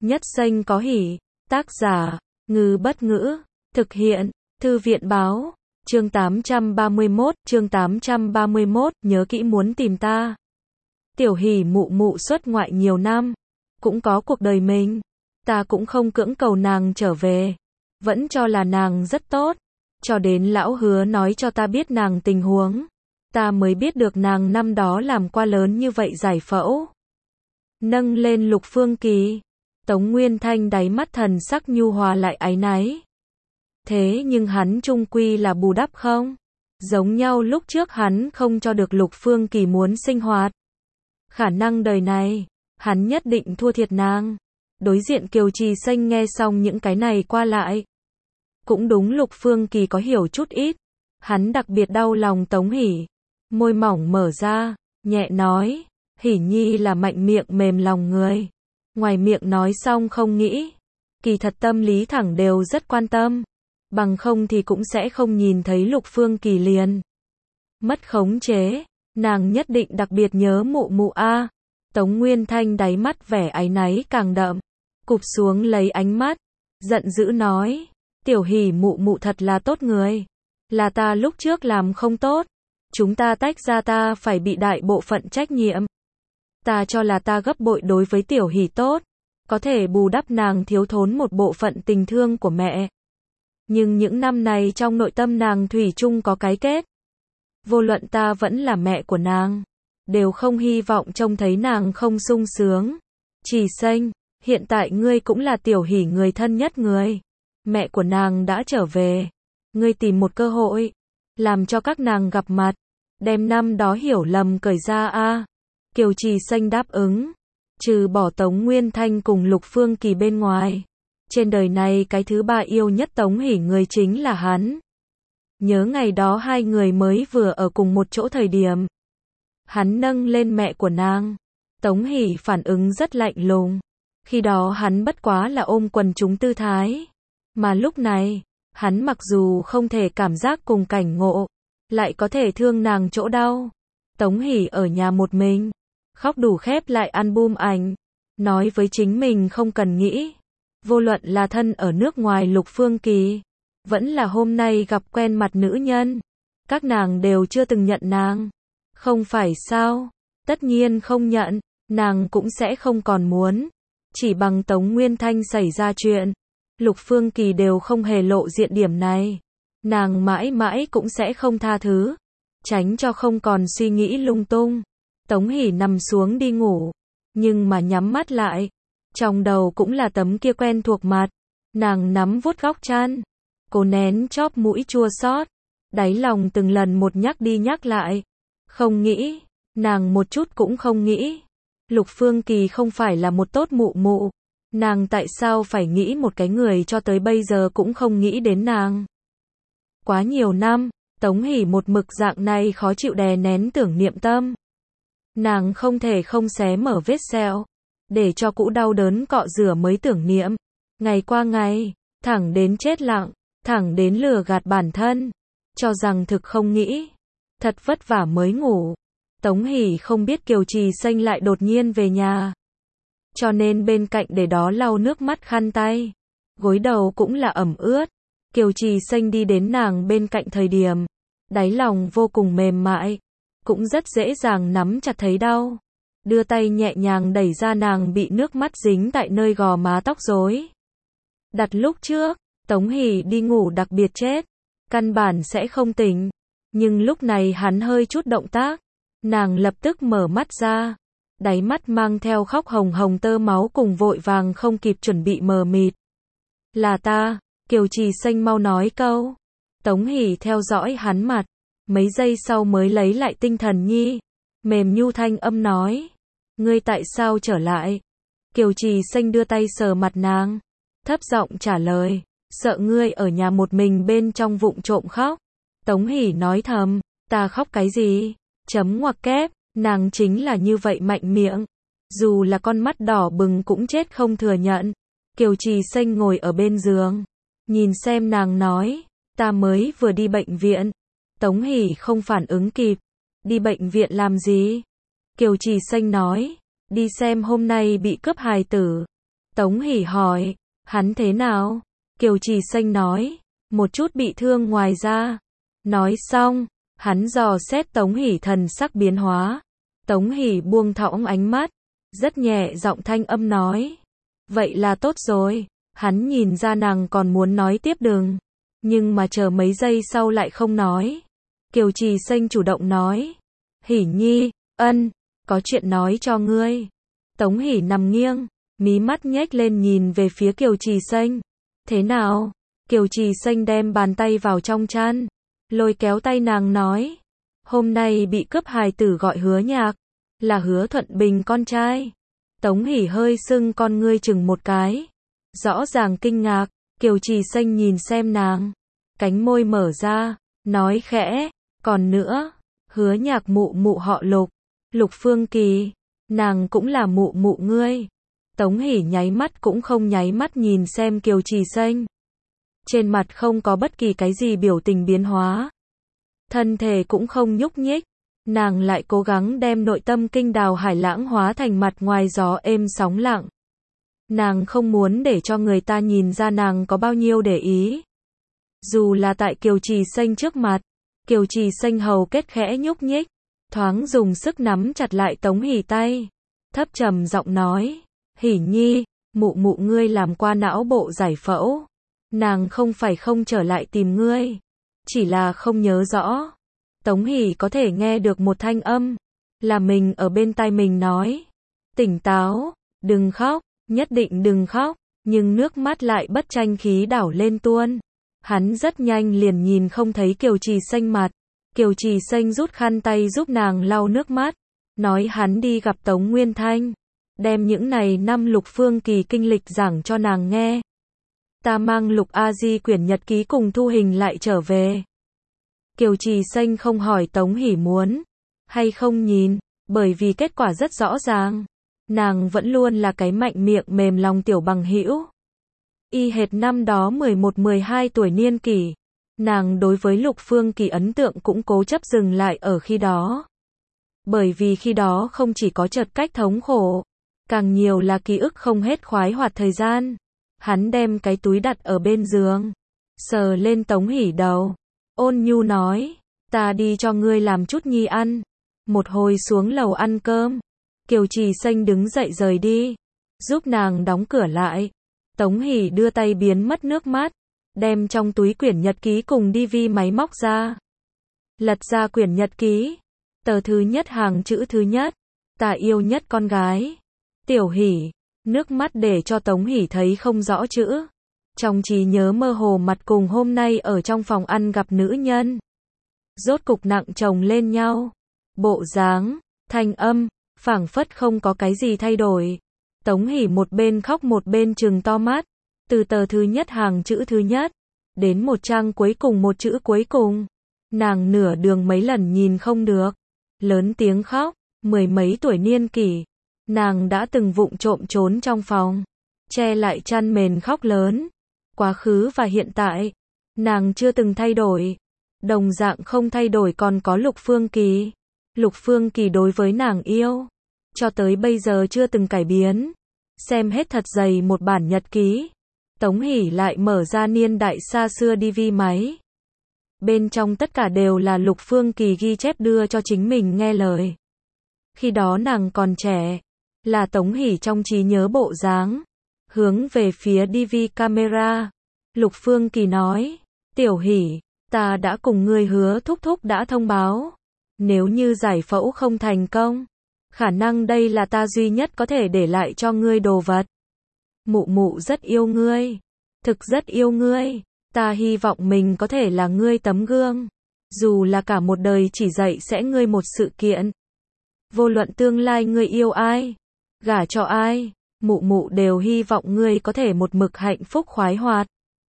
Nhất xanh có hỉ. Tác giả, Ngư Bất Ngữ. Thực hiện, Thư viện Báo. Chương 831, nhớ kỹ muốn tìm ta. Tiểu Hỷ mụ mụ xuất ngoại nhiều năm, cũng có cuộc đời mình. Ta cũng không cưỡng cầu nàng trở về, vẫn cho là nàng rất tốt. Cho đến lão Hứa nói cho ta biết nàng tình huống, ta mới biết được nàng năm đó làm qua lớn như vậy giải phẫu. Nâng lên Lục Phương Kỳ, Tống Nguyên Thanh đáy mắt thần sắc nhu hòa lại áy náy. Thế nhưng hắn chung quy là bù đắp không? Giống nhau lúc trước hắn không cho được Lục Phương Kỳ muốn sinh hoạt. Khả năng đời này, hắn nhất định thua thiệt nàng. Đối diện Kiều Trì Xanh nghe xong những cái này qua lại. Cũng đúng, Lục Phương Kỳ có hiểu chút ít. Hắn đặc biệt đau lòng Tống Hỷ. Môi mỏng mở ra, nhẹ nói, Hỷ Nhi là mạnh miệng mềm lòng người. Ngoài miệng nói xong không nghĩ, kỳ thật tâm lý thẳng đều rất quan tâm. Bằng không thì cũng sẽ không nhìn thấy Lục Phương Kỳ liền mất khống chế. Nàng nhất định đặc biệt nhớ mụ mụ a. Tống Nguyên Thanh đáy mắt vẻ áy náy càng đậm, cụp xuống lấy ánh mắt, giận dữ nói, Tiểu Hỷ mụ mụ thật là tốt người. Là ta lúc trước làm không tốt. Chúng ta tách ra, ta phải bị đại bộ phận trách nhiệm. Ta cho là ta gấp bội đối với Tiểu Hỷ tốt, có thể bù đắp nàng thiếu thốn một bộ phận tình thương của mẹ. Nhưng những năm này trong nội tâm nàng thủy chung có cái kết. Vô luận ta vẫn là mẹ của nàng, đều không hy vọng trông thấy nàng không sung sướng. Trì Xanh, hiện tại ngươi cũng là Tiểu Hỷ người thân nhất người. Mẹ của nàng đã trở về. Ngươi tìm một cơ hội, làm cho các nàng gặp mặt, đem năm đó hiểu lầm cởi ra a. Kiều Trì Xanh đáp ứng. Trừ bỏ Tống Nguyên Thanh cùng Lục Phương Kỳ bên ngoài, trên đời này cái thứ ba yêu nhất Tống Hỷ người chính là hắn. Nhớ ngày đó hai người mới vừa ở cùng một chỗ thời điểm, hắn nâng lên mẹ của nàng. Tống Hỷ phản ứng rất lạnh lùng. Khi đó hắn bất quá là ôm quần chúng tư thái. Mà lúc này, hắn mặc dù không thể cảm giác cùng cảnh ngộ, lại có thể thương nàng chỗ đau. Tống Hỷ ở nhà một mình, khóc đủ khép lại album ảnh, nói với chính mình không cần nghĩ. Vô luận là thân ở nước ngoài Lục Phương Kỳ, vẫn là hôm nay gặp quen mặt nữ nhân, các nàng đều chưa từng nhận nàng. Không phải sao? Tất nhiên không nhận, nàng cũng sẽ không còn muốn. Chỉ bằng Tống Nguyên Thanh xảy ra chuyện, Lục Phương Kỳ đều không hề lộ diện điểm này, nàng mãi mãi cũng sẽ không tha thứ. Tránh cho không còn suy nghĩ lung tung, Tống Hỷ nằm xuống đi ngủ, nhưng mà nhắm mắt lại, trong đầu cũng là tấm kia quen thuộc mặt. Nàng nắm vuốt góc chăn, cố nén chóp mũi chua xót, đáy lòng từng lần một nhắc đi nhắc lại. Không nghĩ, nàng một chút cũng không nghĩ. Lục Phương Kỳ không phải là một tốt mụ mụ. Nàng tại sao phải nghĩ một cái người cho tới bây giờ cũng không nghĩ đến nàng. Quá nhiều năm, Tống Hỷ một mực dạng này khó chịu đè nén tưởng niệm tâm. Nàng không thể không xé mở vết sẹo, để cho cũ đau đớn cọ rửa mới tưởng niệm. Ngày qua ngày, thẳng đến chết lặng, thẳng đến lừa gạt bản thân, cho rằng thực không nghĩ. Thật vất vả mới ngủ. Tống Hỷ không biết Kiều Trì Xanh lại đột nhiên về nhà. Cho nên bên cạnh để đó lau nước mắt khăn tay. Gối đầu cũng là ẩm ướt. Kiều Trì Xanh đi đến nàng bên cạnh thời điểm, đáy lòng vô cùng mềm mại, cũng rất dễ dàng nắm chặt thấy đau. Đưa tay nhẹ nhàng đẩy ra nàng bị nước mắt dính tại nơi gò má tóc rối. Đặt lúc trước, Tống Hỷ đi ngủ đặc biệt chết, căn bản sẽ không tỉnh. Nhưng lúc này hắn hơi chút động tác, nàng lập tức mở mắt ra. Đáy mắt mang theo khóc hồng hồng tơ máu cùng vội vàng không kịp chuẩn bị mờ mịt. Là ta, Kiều Trì Xanh mau nói câu. Tống Hỷ theo dõi hắn mặt, mấy giây sau mới lấy lại tinh thần nhi. Mềm nhu thanh âm nói, ngươi tại sao trở lại? Kiều Trì Xanh đưa tay sờ mặt nàng, thấp giọng trả lời, sợ ngươi ở nhà một mình bên trong vụng trộm khóc. Tống Hỷ nói thầm, ta khóc cái gì? Chấm ngoặc kép, nàng chính là như vậy mạnh miệng. Dù là con mắt đỏ bừng cũng chết không thừa nhận. Kiều Trì Xanh ngồi ở bên giường, nhìn xem nàng nói, ta mới vừa đi bệnh viện. Tống Hỷ không phản ứng kịp, đi bệnh viện làm gì? Kiều Trì Xanh nói, đi xem hôm nay bị cướp hài tử. Tống Hỷ hỏi, hắn thế nào? Kiều Trì Xanh nói, một chút bị thương ngoài ra. Nói xong, hắn dò xét Tống Hỷ thần sắc biến hóa. Tống Hỷ buông thõng ánh mắt, rất nhẹ giọng thanh âm nói, vậy là tốt rồi. Hắn nhìn ra nàng còn muốn nói tiếp đừng, nhưng mà chờ mấy giây sau lại không nói. Kiều Trì Xanh chủ động nói, Hỷ nhi, có chuyện nói cho ngươi. Tống Hỷ nằm nghiêng, mí mắt nhếch lên nhìn về phía Kiều Trì Xanh. Thế nào? Kiều Trì Xanh đem bàn tay vào trong chăn, lôi kéo tay nàng nói, hôm nay bị cướp hài tử gọi Hứa Nhạc, là Hứa Thuận Bình con trai. Tống Hỷ hơi sưng con ngươi chừng một cái, rõ ràng kinh ngạc. Kiều Trì Xanh nhìn xem nàng, cánh môi mở ra, nói khẽ, còn nữa, Hứa Nhạc mụ mụ họ Lục, Lục Phương Kỳ, nàng cũng là mụ mụ ngươi. Tống Hỷ nháy mắt cũng không nháy mắt nhìn xem Kiều Trì Xanh. Trên mặt không có bất kỳ cái gì biểu tình biến hóa. Thân thể cũng không nhúc nhích. Nàng lại cố gắng đem nội tâm kinh đào hải lãng hóa thành mặt ngoài gió êm sóng lặng. Nàng không muốn để cho người ta nhìn ra nàng có bao nhiêu để ý. Dù là tại Kiều Trì Xanh trước mặt, Kiều Trì Xanh hầu kết khẽ nhúc nhích, thoáng dùng sức nắm chặt lại Tống Hỷ tay, thấp trầm giọng nói, Hỷ nhi, mụ mụ ngươi làm qua não bộ giải phẫu, nàng không phải không trở lại tìm ngươi, chỉ là không nhớ rõ. Tống Hỷ có thể nghe được một thanh âm, là mình ở bên tai mình nói, tỉnh táo, đừng khóc, nhất định đừng khóc, nhưng nước mắt lại bất tranh khí đảo lên tuôn. Hắn rất nhanh liền nhìn không thấy Kiều Trì Xanh mặt. Kiều Trì Xanh rút khăn tay giúp nàng lau nước mắt, nói hắn đi gặp Tống Nguyên Thanh, đem những này năm Lục Phương Kỳ kinh lịch giảng cho nàng nghe. Ta mang Lục A Di quyển nhật ký cùng thu hình lại trở về. Kiều Trì Xanh không hỏi Tống Hỷ muốn hay không nhìn, bởi vì kết quả rất rõ ràng. Nàng vẫn luôn là cái mạnh miệng mềm lòng tiểu bằng hữu. Y hệt năm đó 11-12 tuổi niên kỷ, nàng đối với Lục Phương Kỳ ấn tượng cũng cố chấp dừng lại ở khi đó. Bởi vì khi đó không chỉ có chật cách thống khổ, càng nhiều là ký ức không hết khoái hoạt thời gian. Hắn đem cái túi đặt ở bên giường, sờ lên Tống Hỷ đầu, ôn nhu nói, ta đi cho ngươi làm chút nhi ăn. Một hồi xuống lầu ăn cơm, Kiều Trì Xanh đứng dậy rời đi, giúp nàng đóng cửa lại. Tống Hỷ đưa tay biến mất nước mắt, đem trong túi quyển nhật ký cùng DV máy móc ra. Lật ra quyển nhật ký, tờ thứ nhất hàng chữ thứ nhất, ta yêu nhất con gái, Tiểu Hỷ. Nước mắt để cho Tống Hỷ thấy không rõ chữ. Trong trí nhớ mơ hồ mặt cùng hôm nay ở trong phòng ăn gặp nữ nhân. Rốt cục nặng chồng lên nhau. Bộ dáng, thanh âm, phảng phất không có cái gì thay đổi. Tống Hỷ một bên khóc một bên trừng to mắt. Từ tờ thứ nhất hàng chữ thứ nhất, đến một trang cuối cùng một chữ cuối cùng. Nàng nửa đường mấy lần nhìn không được. Lớn tiếng khóc, mười mấy tuổi niên kỷ. Nàng đã từng vụng trộm trốn trong phòng, che lại chăn mền khóc lớn. Quá khứ và hiện tại, nàng chưa từng thay đổi. Đồng dạng không thay đổi còn có Lục Phương Kỳ. Lục Phương Kỳ đối với nàng yêu, cho tới bây giờ chưa từng cải biến. Xem hết thật dày một bản nhật ký. Tống Hỷ lại mở ra niên đại xa xưa DV máy. Bên trong tất cả đều là Lục Phương Kỳ ghi chép đưa cho chính mình nghe lời. Khi đó nàng còn trẻ, là Tống Hỷ trong trí nhớ bộ dáng, hướng về phía DV camera. Lục Phương Kỳ nói, Tiểu Hỷ, ta đã cùng ngươi hứa thúc thúc đã thông báo. Nếu như giải phẫu không thành công, khả năng đây là ta duy nhất có thể để lại cho ngươi đồ vật. Mụ mụ rất yêu ngươi, thực rất yêu ngươi, ta hy vọng mình có thể là ngươi tấm gương. Dù là cả một đời chỉ dạy sẽ ngươi một sự kiện. Vô luận tương lai ngươi yêu ai, gả cho ai, mụ mụ đều hy vọng ngươi có thể một mực hạnh phúc khoái hoạt.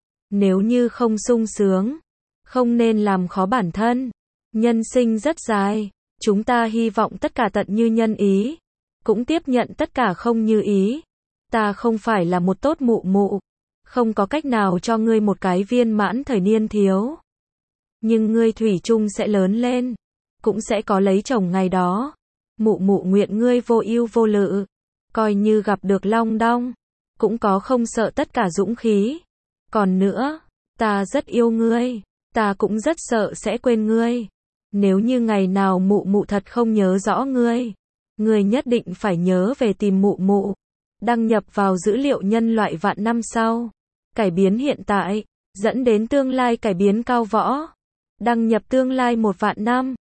Nếu như không sung sướng, không nên làm khó bản thân. Nhân sinh rất dài, chúng ta hy vọng tất cả tận như nhân ý, cũng tiếp nhận tất cả không như ý. Ta không phải là một tốt mụ mụ, không có cách nào cho ngươi một cái viên mãn thời niên thiếu. Nhưng ngươi thủy chung sẽ lớn lên, cũng sẽ có lấy chồng ngày đó. Mụ mụ nguyện ngươi vô ưu vô lự, coi như gặp được long đong, cũng có không sợ tất cả dũng khí. Còn nữa, ta rất yêu ngươi, ta cũng rất sợ sẽ quên ngươi. Nếu như ngày nào mụ mụ thật không nhớ rõ ngươi, ngươi nhất định phải nhớ về tìm mụ mụ. Đăng nhập vào dữ liệu nhân loại vạn năm sau. Cải biến hiện tại, dẫn đến tương lai cải biến cao võ. Đăng nhập tương lai 1 vạn năm.